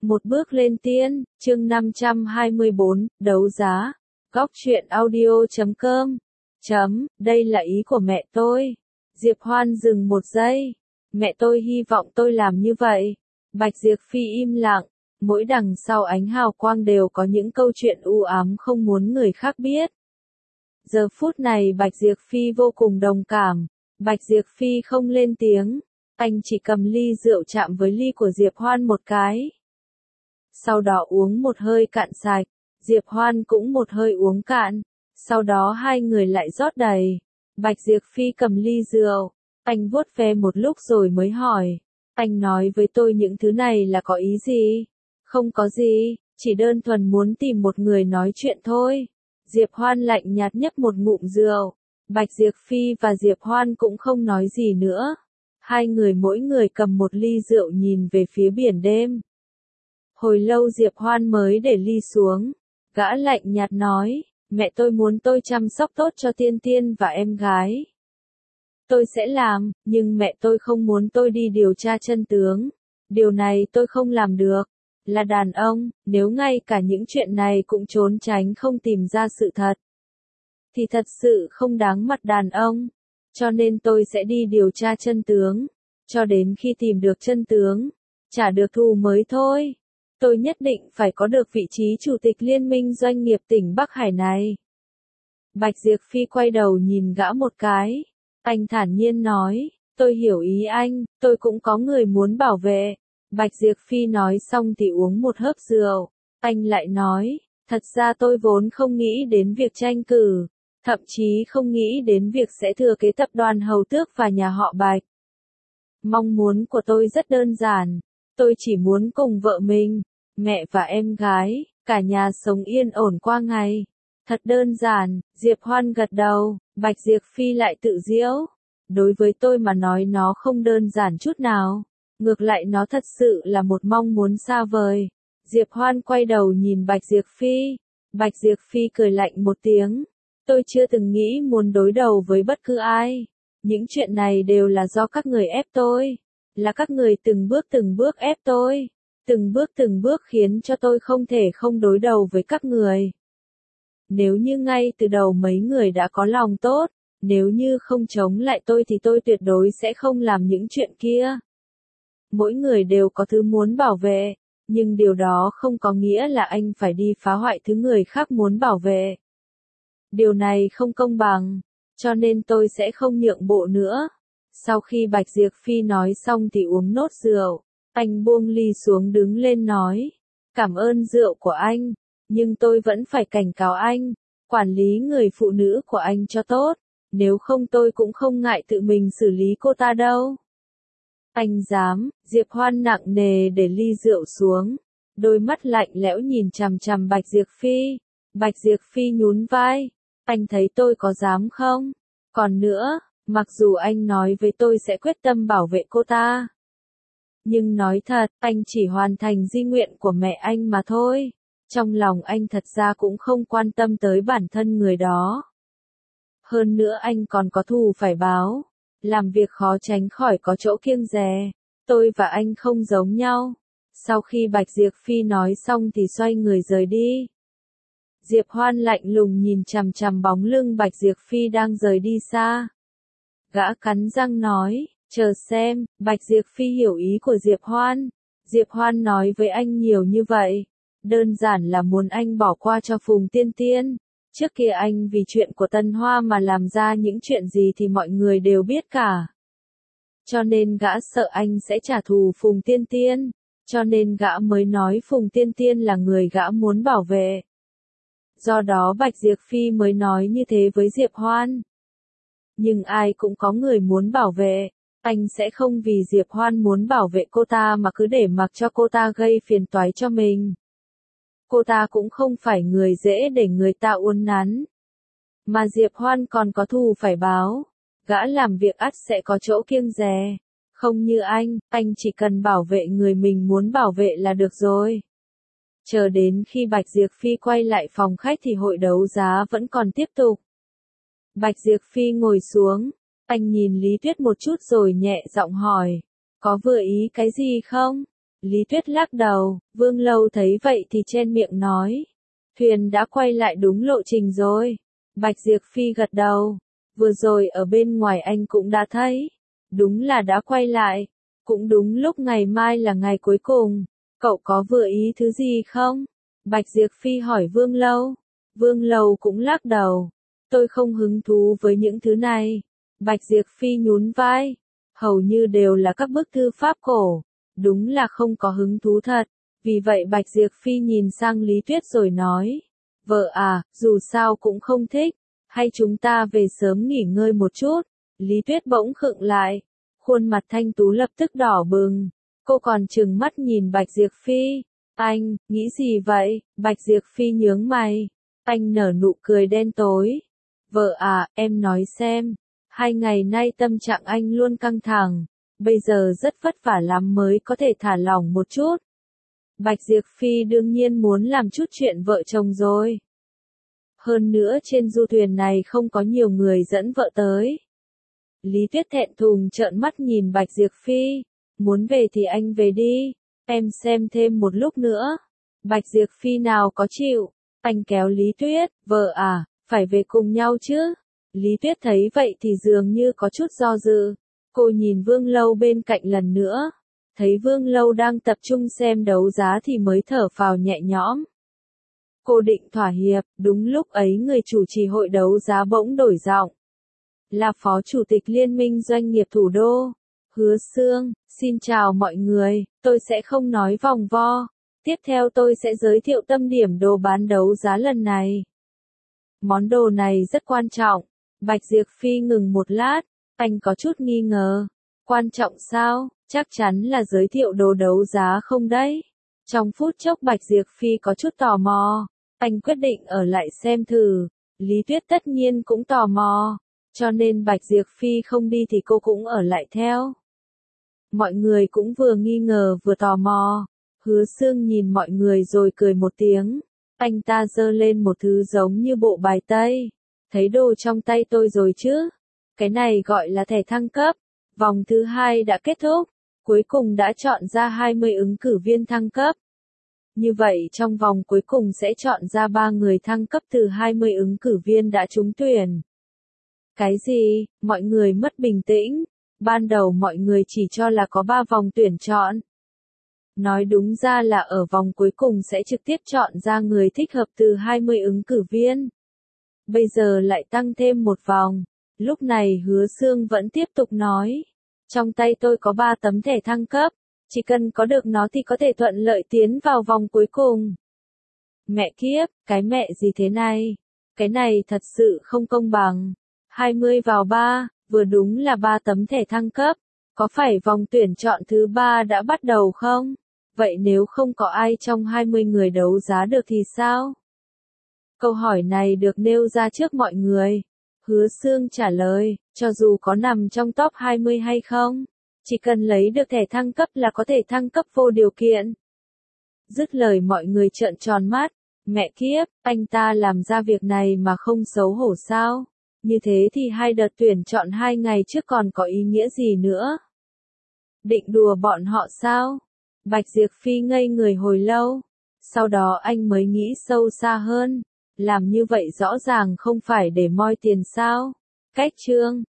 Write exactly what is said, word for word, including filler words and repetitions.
Một bước lên tiên, chương năm trăm hai mươi bốn, đấu giá. Góc truyện audio chấm com. Chấm, đây là ý của mẹ tôi. Diệp Hoan dừng một giây. Mẹ tôi hy vọng tôi làm như vậy. Bạch Diệp Phi im lặng. Mỗi đằng sau ánh hào quang đều có những câu chuyện u ám không muốn người khác biết. Giờ phút này Bạch Diệp Phi vô cùng đồng cảm. Bạch Diệp Phi không lên tiếng. Anh chỉ cầm ly rượu chạm với ly của Diệp Hoan một cái. Sau đó uống một hơi cạn sạch, Diệp Hoan cũng một hơi uống cạn, sau đó hai người lại rót đầy. Bạch Diệp Phi cầm ly rượu, anh vuốt ve một lúc rồi mới hỏi, anh nói với tôi những thứ này là có ý gì? Không có gì, chỉ đơn thuần muốn tìm một người nói chuyện thôi. Diệp Hoan lạnh nhạt nhấp một ngụm rượu, Bạch Diệp Phi và Diệp Hoan cũng không nói gì nữa. Hai người mỗi người cầm một ly rượu nhìn về phía biển đêm. Hồi lâu Diệp Hoan mới để ly xuống, gã lạnh nhạt nói, mẹ tôi muốn tôi chăm sóc tốt cho Tiên Tiên và em gái. Tôi sẽ làm, nhưng mẹ tôi không muốn tôi đi điều tra chân tướng. Điều này tôi không làm được. Là đàn ông, nếu ngay cả những chuyện này cũng trốn tránh không tìm ra sự thật, thì thật sự không đáng mặt đàn ông. Cho nên tôi sẽ đi điều tra chân tướng, cho đến khi tìm được chân tướng, trả được thù mới thôi. Tôi nhất định phải có được vị trí chủ tịch liên minh doanh nghiệp tỉnh Bắc Hải này. Bạch Diệp Phi quay đầu nhìn gã một cái. Anh thản nhiên nói, tôi hiểu ý anh, tôi cũng có người muốn bảo vệ. Bạch Diệp Phi nói xong thì uống một hớp rượu. Anh lại nói, thật ra tôi vốn không nghĩ đến việc tranh cử, thậm chí không nghĩ đến việc sẽ thừa kế tập đoàn Hầu Tước và nhà họ Bạch. Mong muốn của tôi rất đơn giản. Tôi chỉ muốn cùng vợ mình, mẹ và em gái, cả nhà sống yên ổn qua ngày. Thật đơn giản, Diệp Hoan gật đầu, Bạch Diệp Phi lại tự giễu. Đối với tôi mà nói nó không đơn giản chút nào. Ngược lại nó thật sự là một mong muốn xa vời. Diệp Hoan quay đầu nhìn Bạch Diệp Phi. Bạch Diệp Phi cười lạnh một tiếng. Tôi chưa từng nghĩ muốn đối đầu với bất cứ ai. Những chuyện này đều là do các người ép tôi. Là các người từng bước từng bước ép tôi. Từng bước từng bước khiến cho tôi không thể không đối đầu với các người. Nếu như ngay từ đầu mấy người đã có lòng tốt, nếu như không chống lại tôi thì tôi tuyệt đối sẽ không làm những chuyện kia. Mỗi người đều có thứ muốn bảo vệ, nhưng điều đó không có nghĩa là anh phải đi phá hoại thứ người khác muốn bảo vệ. Điều này không công bằng, cho nên tôi sẽ không nhượng bộ nữa. Sau khi Bạch Diệp Phi nói xong thì uống nốt rượu, anh buông ly xuống đứng lên nói, cảm ơn rượu của anh, nhưng tôi vẫn phải cảnh cáo anh, quản lý người phụ nữ của anh cho tốt, nếu không tôi cũng không ngại tự mình xử lý cô ta đâu. Anh dám, Diệp Hoan nặng nề để ly rượu xuống, đôi mắt lạnh lẽo nhìn chằm chằm Bạch Diệp Phi. Bạch Diệp Phi nhún vai, anh thấy tôi có dám không? Còn nữa, mặc dù anh nói với tôi sẽ quyết tâm bảo vệ cô ta, nhưng nói thật, anh chỉ hoàn thành di nguyện của mẹ anh mà thôi. Trong lòng anh thật ra cũng không quan tâm tới bản thân người đó. Hơn nữa anh còn có thù phải báo. Làm việc khó tránh khỏi có chỗ kiêng dè. Tôi và anh không giống nhau. Sau khi Bạch Diệp Phi nói xong thì xoay người rời đi. Diệp Hoan lạnh lùng nhìn chằm chằm bóng lưng Bạch Diệp Phi đang rời đi xa. Gã cắn răng nói, chờ xem, Bạch Diệp Phi hiểu ý của Diệp Hoan. Diệp Hoan nói với anh nhiều như vậy, đơn giản là muốn anh bỏ qua cho Phùng Tiên Tiên. Trước kia anh vì chuyện của Tân Hoa mà làm ra những chuyện gì thì mọi người đều biết cả. Cho nên gã sợ anh sẽ trả thù Phùng Tiên Tiên. Cho nên gã mới nói Phùng Tiên Tiên là người gã muốn bảo vệ. Do đó Bạch Diệp Phi mới nói như thế với Diệp Hoan. Nhưng ai cũng có người muốn bảo vệ. Anh sẽ không vì Diệp Hoan muốn bảo vệ cô ta mà cứ để mặc cho cô ta gây phiền toái cho mình. Cô ta cũng không phải người dễ để người ta uốn nắn. Mà Diệp Hoan còn có thù phải báo. Gã làm việc ắt sẽ có chỗ kiêng dè. Không như anh, anh chỉ cần bảo vệ người mình muốn bảo vệ là được rồi. Chờ đến khi Bạch Diệp Phi quay lại phòng khách thì hội đấu giá vẫn còn tiếp tục. Bạch Diệp Phi ngồi xuống, anh nhìn Lý Tuyết một chút rồi nhẹ giọng hỏi, có vừa ý cái gì không? Lý Tuyết lắc đầu, Vương Lâu thấy vậy thì chen miệng nói. Thuyền đã quay lại đúng lộ trình rồi. Bạch Diệp Phi gật đầu. Vừa rồi ở bên ngoài anh cũng đã thấy. Đúng là đã quay lại. Cũng đúng lúc ngày mai là ngày cuối cùng. Cậu có vừa ý thứ gì không? Bạch Diệp Phi hỏi Vương Lâu. Vương Lâu cũng lắc đầu. Tôi không hứng thú với những thứ này. Bạch Diệp Phi nhún vai. Hầu như đều là các bức thư pháp cổ. Đúng là không có hứng thú thật. Vì vậy Bạch Diệp Phi nhìn sang Lý Tuyết rồi nói. Vợ à, dù sao cũng không thích. Hay chúng ta về sớm nghỉ ngơi một chút. Lý Tuyết bỗng khựng lại. Khuôn mặt thanh tú lập tức đỏ bừng. Cô còn trừng mắt nhìn Bạch Diệp Phi. Anh, nghĩ gì vậy? Bạch Diệp Phi nhướng mày. Anh nở nụ cười đen tối. Vợ à, em nói xem. Hai ngày nay tâm trạng anh luôn căng thẳng. Bây giờ rất vất vả lắm mới có thể thả lỏng một chút. Bạch Diệp Phi đương nhiên muốn làm chút chuyện vợ chồng rồi. Hơn nữa trên du thuyền này không có nhiều người dẫn vợ tới. Lý Tuyết thẹn thùng trợn mắt nhìn Bạch Diệp Phi. Muốn về thì anh về đi. Em xem thêm một lúc nữa. Bạch Diệp Phi nào có chịu. Anh kéo Lý Tuyết. Vợ à, phải về cùng nhau chứ. Lý Tuyết thấy vậy thì dường như có chút do dự. Cô nhìn Vương Lâu bên cạnh lần nữa. Thấy Vương Lâu đang tập trung xem đấu giá thì mới thở phào nhẹ nhõm. Cô định thỏa hiệp, đúng lúc ấy người chủ trì hội đấu giá bỗng đổi giọng. Là Phó Chủ tịch Liên minh Doanh nghiệp Thủ đô. Hứa Sương, xin chào mọi người, tôi sẽ không nói vòng vo. Tiếp theo tôi sẽ giới thiệu tâm điểm đồ bán đấu giá lần này. Món đồ này rất quan trọng. Bạch Diệp Phi ngừng một lát, anh có chút nghi ngờ. Quan trọng sao? Chắc chắn là giới thiệu đồ đấu giá không đấy? Trong phút chốc Bạch Diệp Phi có chút tò mò. Anh quyết định ở lại xem thử. Lý Tuyết tất nhiên cũng tò mò. Cho nên Bạch Diệp Phi không đi thì cô cũng ở lại theo. Mọi người cũng vừa nghi ngờ vừa tò mò. Hứa Sương nhìn mọi người rồi cười một tiếng. Anh ta giơ lên một thứ giống như bộ bài tây. Thấy đồ trong tay tôi rồi chứ? Cái này gọi là thẻ thăng cấp. Vòng thứ hai đã kết thúc. Cuối cùng đã chọn ra hai mươi ứng cử viên thăng cấp. Như vậy trong vòng cuối cùng sẽ chọn ra ba người thăng cấp từ hai mươi ứng cử viên đã trúng tuyển. Cái gì? Mọi người mất bình tĩnh. Ban đầu mọi người chỉ cho là có ba vòng tuyển chọn. Nói đúng ra là ở vòng cuối cùng sẽ trực tiếp chọn ra người thích hợp từ hai mươi ứng cử viên. Bây giờ lại tăng thêm một vòng. Lúc này Hứa Sương vẫn tiếp tục nói. Trong tay tôi có ba tấm thẻ thăng cấp. Chỉ cần có được nó thì có thể thuận lợi tiến vào vòng cuối cùng. Mẹ kiếp, cái mẹ gì thế này? Cái này thật sự không công bằng. hai mươi vào ba, vừa đúng là ba tấm thẻ thăng cấp. Có phải vòng tuyển chọn thứ ba đã bắt đầu không? Vậy nếu không có ai trong hai mươi người đấu giá được thì sao? Câu hỏi này được nêu ra trước mọi người. Hứa Sương trả lời, cho dù có nằm trong top hai mươi hay không, chỉ cần lấy được thẻ thăng cấp là có thể thăng cấp vô điều kiện. Dứt lời mọi người trợn tròn mắt, mẹ kiếp, anh ta làm ra việc này mà không xấu hổ sao? Như thế thì hai đợt tuyển chọn hai ngày trước còn có ý nghĩa gì nữa? Định đùa bọn họ sao? Bạch Diệp Phi ngây người hồi lâu, sau đó anh mới nghĩ sâu xa hơn. Làm như vậy rõ ràng không phải để moi tiền sao? Cách chương